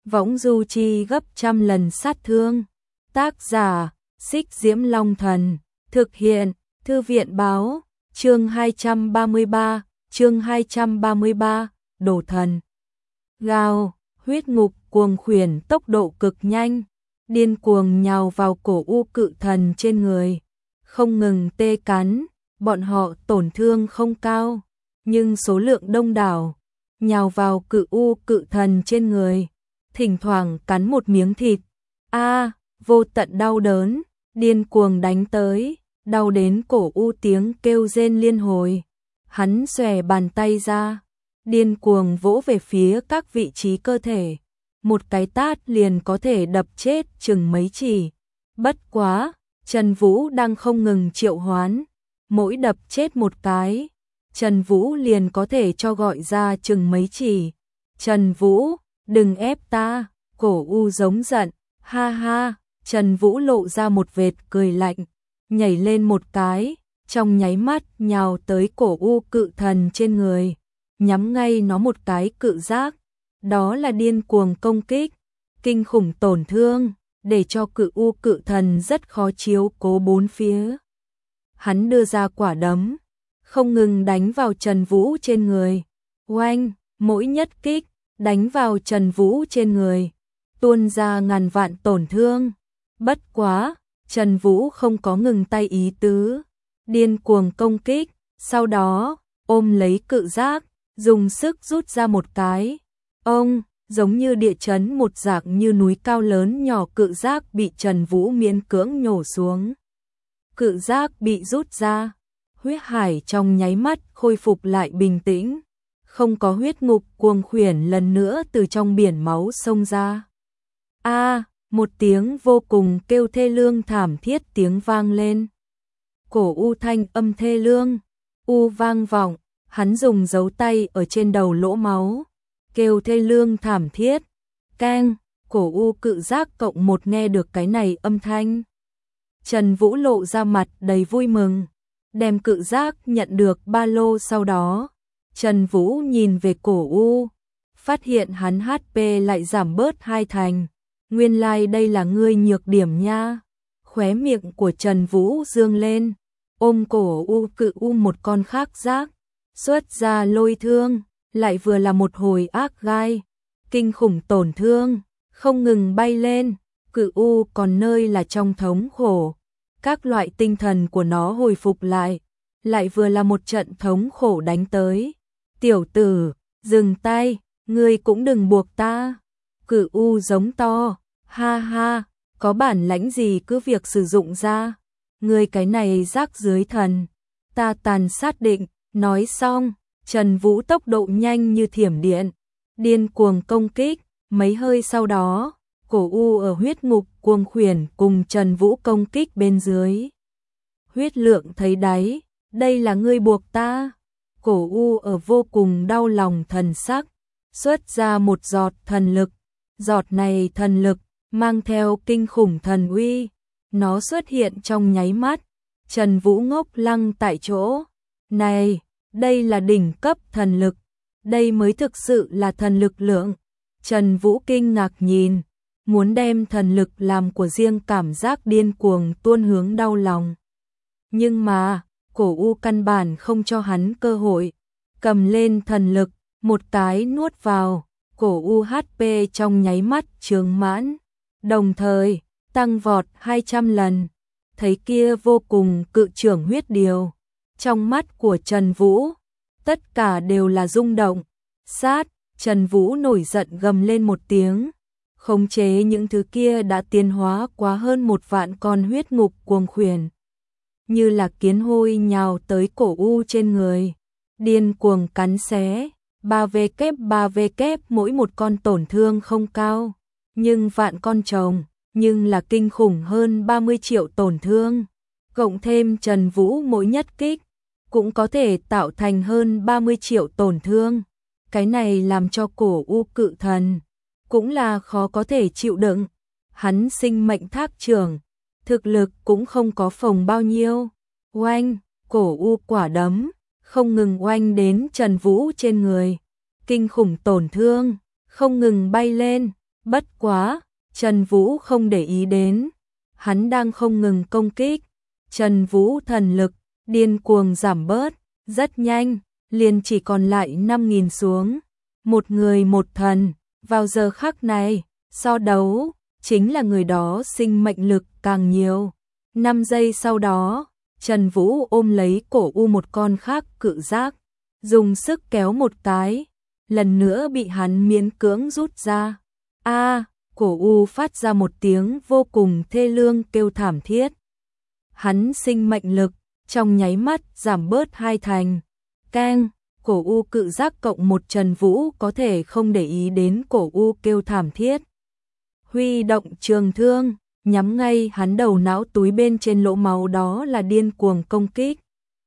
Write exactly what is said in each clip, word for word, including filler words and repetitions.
võng du chi gấp trăm lần sát thương. Tác giả, Xích Diễm Long Thần, thực hiện, Thư viện báo, chương hai trăm ba mươi ba, chương hai trăm ba mươi ba, Đồ Thần. Gào, huyết ngục cuồng khuyển tốc độ cực nhanh, điên cuồng nhào vào cổ u cự thần trên người, không ngừng tê cắn, bọn họ tổn thương không cao, nhưng số lượng đông đảo, nhào vào cự u cự thần trên người, thỉnh thoảng cắn một miếng thịt. A, vô tận đau đớn, điên cuồng đánh tới, đau đến cổ u tiếng kêu rên liên hồi. Hắn xòe bàn tay ra, điên cuồng vỗ về phía các vị trí cơ thể, một cái tát liền có thể đập chết chừng mấy chỉ. Bất quá, Trần Vũ đang không ngừng triệu hoán, mỗi đập chết một cái, Trần Vũ liền có thể cho gọi ra chừng mấy chỉ. Trần Vũ, đừng ép ta, cổ u giống giận, ha ha, Trần Vũ lộ ra một vệt cười lạnh, nhảy lên một cái, trong nháy mắt nhào tới cổ u cự thần trên người, nhắm ngay nó một cái cự giác, đó là điên cuồng công kích, kinh khủng tổn thương, để cho cự u cự thần rất khó chiếu cố bốn phía. Hắn đưa ra quả đấm, không ngừng đánh vào Trần Vũ trên người, oanh, mỗi nhất kích, đánh vào Trần Vũ trên người, tuôn ra ngàn vạn tổn thương. Bất quá, Trần Vũ không có ngừng tay ý tứ, điên cuồng công kích, sau đó, ôm lấy cự giác, dùng sức rút ra một cái. Ông, giống như địa chấn một dạng như núi cao lớn nhỏ cự giác bị Trần Vũ miễn cưỡng nhổ xuống. Cự giác bị rút ra, huyết hải trong nháy mắt khôi phục lại bình tĩnh, không có huyết ngục cuồng khuyển lần nữa từ trong biển máu xông ra. A, một tiếng vô cùng kêu thê lương thảm thiết tiếng vang lên. Cổ u thanh âm thê lương, u vang vọng, hắn dùng dấu tay ở trên đầu lỗ máu, kêu thê lương thảm thiết. Keng, cổ u cự giác cộng một nghe được cái này âm thanh. Trần Vũ lộ ra mặt đầy vui mừng, đem cự giác nhận được ba lô sau đó. Trần Vũ nhìn về cổ u, phát hiện hắn hát pê lại giảm bớt hai thành. Nguyên lai like đây là ngươi nhược điểm nha. Khóe miệng của Trần Vũ dương lên, ôm cổ u cự u một con khác giác, xuất ra lôi thương, lại vừa là một hồi ác gai, kinh khủng tổn thương, không ngừng bay lên, cự u còn nơi là trong thống khổ, các loại tinh thần của nó hồi phục lại, lại vừa là một trận thống khổ đánh tới. Tiểu tử, dừng tay, ngươi cũng đừng buộc ta. Cự u giống to, ha ha, có bản lãnh gì cứ việc sử dụng ra, ngươi cái này rác dưới thần, ta tàn sát định. Nói xong, Trần Vũ tốc độ nhanh như thiểm điện, điên cuồng công kích, mấy hơi sau đó, cổ u ở huyết ngục cuồng khuyển cùng Trần Vũ công kích bên dưới. Huyết lượng thấy đáy, đây là ngươi buộc ta. Cổ u ở vô cùng đau lòng thần sắc, xuất ra một giọt thần lực, giọt này thần lực, mang theo kinh khủng thần uy, nó xuất hiện trong nháy mắt, Trần Vũ ngốc lăng tại chỗ. Này, đây là đỉnh cấp thần lực, đây mới thực sự là thần lực lượng. Trần Vũ kinh ngạc nhìn, muốn đem thần lực làm của riêng cảm giác điên cuồng tuôn hướng đau lòng. Nhưng mà, cổ u căn bản không cho hắn cơ hội, cầm lên thần lực, một cái nuốt vào, cổ u hát pê trong nháy mắt trướng mãn, đồng thời, tăng vọt hai trăm lần, thấy kia vô cùng cự trưởng huyết điều. Trong mắt của Trần Vũ, tất cả đều là rung động, sát, Trần Vũ nổi giận gầm lên một tiếng, khống chế những thứ kia đã tiến hóa quá hơn một vạn con huyết ngục cuồng khuyển. Như là kiến hôi nhào tới cổ u trên người, điên cuồng cắn xé, ba vê kép ba vê kép mỗi một con tổn thương không cao, nhưng vạn con chồng, nhưng là kinh khủng hơn ba mươi triệu tổn thương, cộng thêm Trần Vũ mỗi nhất kích, cũng có thể tạo thành hơn ba mươi triệu tổn thương. Cái này làm cho cổ u cự thần, cũng là khó có thể chịu đựng. Hắn sinh mệnh thác trưởng, thực lực cũng không có phồng bao nhiêu. Oanh, cổ u quả đấm, không ngừng oanh đến Trần Vũ trên người. Kinh khủng tổn thương, không ngừng bay lên, Bất quá, Trần Vũ không để ý đến, hắn đang không ngừng công kích. Trần Vũ thần lực điên cuồng giảm bớt, rất nhanh, liền chỉ còn lại năm nghìn xuống. Một người một thần, vào giờ khắc này, so đấu, chính là người đó sinh mệnh lực càng nhiều. năm giây sau đó, Trần Vũ ôm lấy cổ u một con khác cự giác, dùng sức kéo một cái, lần nữa bị hắn miễn cưỡng rút ra. A, cổ u phát ra một tiếng vô cùng thê lương kêu thảm thiết. Hắn sinh mệnh lực trong nháy mắt giảm bớt hai thành. Keng, cổ u cự giác cộng một. Trần Vũ có thể không để ý đến cổ u kêu thảm thiết. Huy động trường thương, nhắm ngay hắn đầu não túi bên trên lỗ máu, đó là điên cuồng công kích.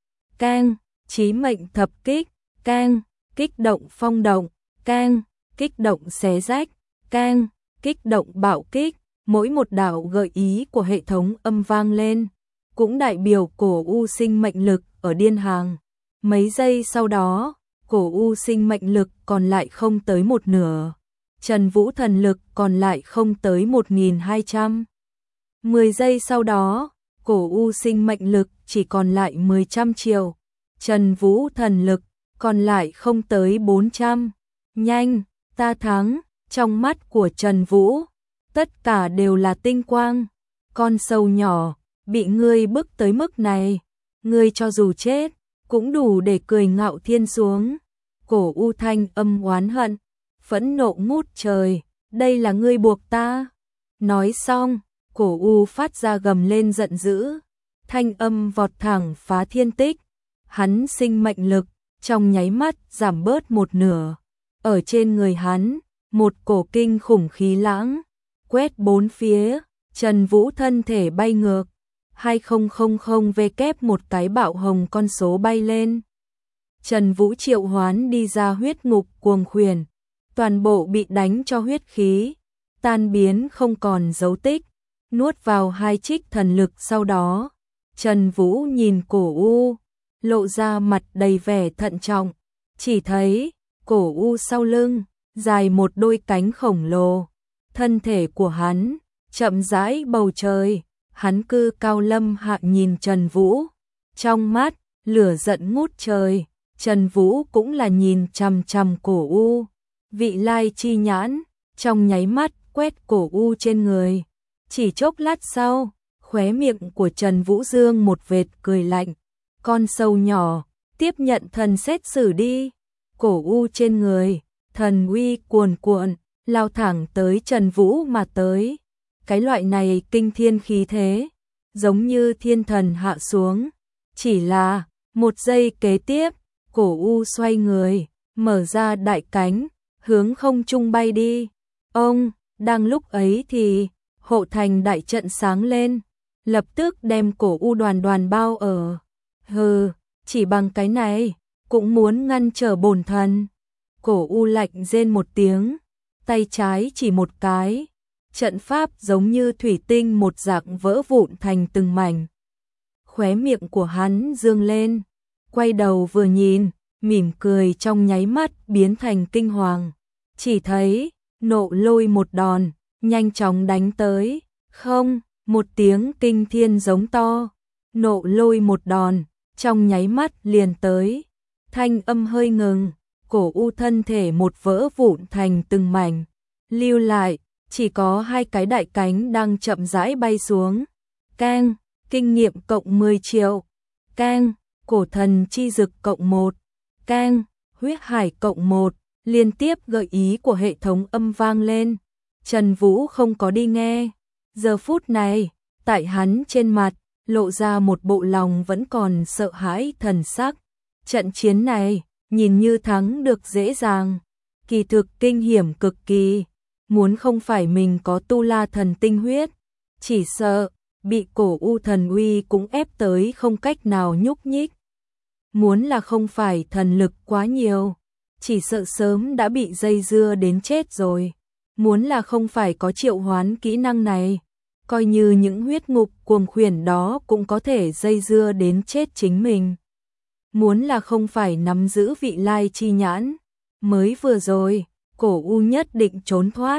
Keng, chí mệnh thập kích. Keng, kích động phong động. Keng, kích động xé rách. Keng, kích động bạo kích. Mỗi một đạo gợi ý của hệ thống âm vang lên, cũng đại biểu cổ u sinh mệnh lực ở điên hàng. Mấy giây sau đó, cổ u sinh mệnh lực còn lại không tới một nửa. Trần Vũ thần lực còn lại không tới một nghìn hai trăm. mười giây sau đó, cổ u sinh mệnh lực chỉ còn lại mười trăm triệu. Trần Vũ thần lực còn lại không tới bốn trăm. Nhanh, ta thắng. Trong mắt của Trần Vũ, tất cả đều là tinh quang. Con sâu nhỏ, bị ngươi bức tới mức này, ngươi cho dù chết, cũng đủ để cười ngạo thiên xuống. Cổ u thanh âm oán hận, phẫn nộ ngút trời, đây là ngươi buộc ta. Nói xong, cổ u phát ra gầm lên giận dữ, thanh âm vọt thẳng phá thiên tích. Hắn sinh mệnh lực trong nháy mắt giảm bớt một nửa. Ở trên người hắn, một cổ kinh khủng khí lãng quét bốn phía. Trần Vũ thân thể bay ngược, hai không không không vê kép một cái bạo hồng con số bay lên. Trần Vũ triệu hoán đi ra huyết ngục cuồng khuyển, toàn bộ bị đánh cho huyết khí tan biến không còn dấu tích, nuốt vào hai trích thần lực. Sau đó, Trần Vũ nhìn cổ u, lộ ra mặt đầy vẻ thận trọng, chỉ thấy cổ u sau lưng dài một đôi cánh khổng lồ, thân thể của hắn chậm rãi bầu trời, hắn cư cao lâm hạ nhìn Trần Vũ, trong mắt lửa giận ngút trời. Trần Vũ cũng là nhìn chằm chằm cổ u, vị lai chi nhãn trong nháy mắt quét cổ u trên người. Chỉ chốc lát sau, khóe miệng của Trần Vũ dương một vệt cười lạnh, con sâu nhỏ, tiếp nhận thần xét xử đi. Cổ u trên người, thần uy cuồn cuộn, lao thẳng tới Trần Vũ mà tới. Cái loại này kinh thiên khí thế, giống như thiên thần hạ xuống. Chỉ là, một giây kế tiếp, cổ u xoay người, mở ra đại cánh, hướng không trung bay đi. Ông, đang lúc ấy thì, hộ thành đại trận sáng lên, lập tức đem cổ u đoàn đoàn bao ở. Hừ, chỉ bằng cái này, cũng muốn ngăn trở bổn thần. Cổ u lạnh rên một tiếng, tay trái chỉ một cái, trận pháp giống như thủy tinh một dạng vỡ vụn thành từng mảnh. Khóe miệng của hắn dương lên, quay đầu vừa nhìn, mỉm cười trong nháy mắt biến thành kinh hoàng. Chỉ thấy, nộ lôi một đòn, nhanh chóng đánh tới. Không, một tiếng kinh thiên giống to, nộ lôi một đòn, trong nháy mắt liền tới. Thanh âm hơi ngừng, cổ u thân thể một vỡ vụn thành từng mảnh, lưu lại, chỉ có hai cái đại cánh đang chậm rãi bay xuống. Keng, kinh nghiệm cộng mười triệu. Keng, cổ thần chi dực cộng một. Keng, huyết hải cộng một. Liên tiếp gợi ý của hệ thống âm vang lên. Trần Vũ không có đi nghe. Giờ phút này, tại hắn trên mặt, lộ ra một bộ lòng vẫn còn sợ hãi thần sắc. Trận chiến này, nhìn như thắng được dễ dàng, kỳ thực kinh hiểm cực kỳ. Muốn không phải mình có tu la thần tinh huyết, chỉ sợ bị cổ u thần uy cũng ép tới không cách nào nhúc nhích. Muốn là không phải thần lực quá nhiều, chỉ sợ sớm đã bị dây dưa đến chết rồi. Muốn là không phải có triệu hoán kỹ năng này, coi như những huyết ngục cuồng khuyển đó cũng có thể dây dưa đến chết chính mình. Muốn là không phải nắm giữ vị lai chi nhãn, mới vừa rồi, cổ u nhất định trốn thoát.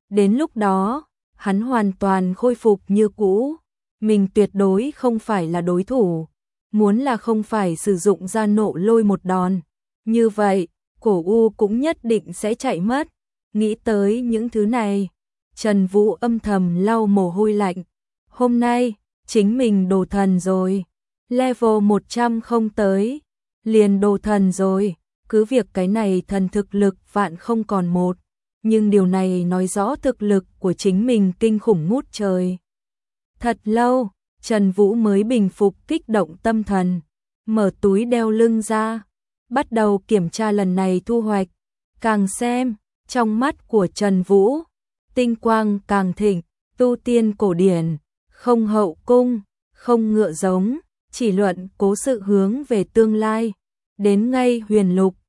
Đến lúc đó, hắn hoàn toàn khôi phục như cũ, mình tuyệt đối không phải là đối thủ, muốn là không phải sử dụng ra nộ lôi một đòn. Như vậy, cổ u cũng nhất định sẽ chạy mất. Nghĩ tới những thứ này, Trần Vũ âm thầm lau mồ hôi lạnh. Hôm nay, chính mình đồ thần rồi. Level một trăm không tới, liền đồ thần rồi. Cứ việc cái này thần thực lực vạn không còn một, nhưng điều này nói rõ thực lực của chính mình kinh khủng ngút trời. Thật lâu, Trần Vũ mới bình phục kích động tâm thần, mở túi đeo lưng ra, bắt đầu kiểm tra lần này thu hoạch. Càng xem, trong mắt của Trần Vũ, tinh quang càng thịnh, tu tiên cổ điển, không hậu cung, không ngựa giống, chỉ luận cố sự hướng về tương lai, đến ngay huyền lục,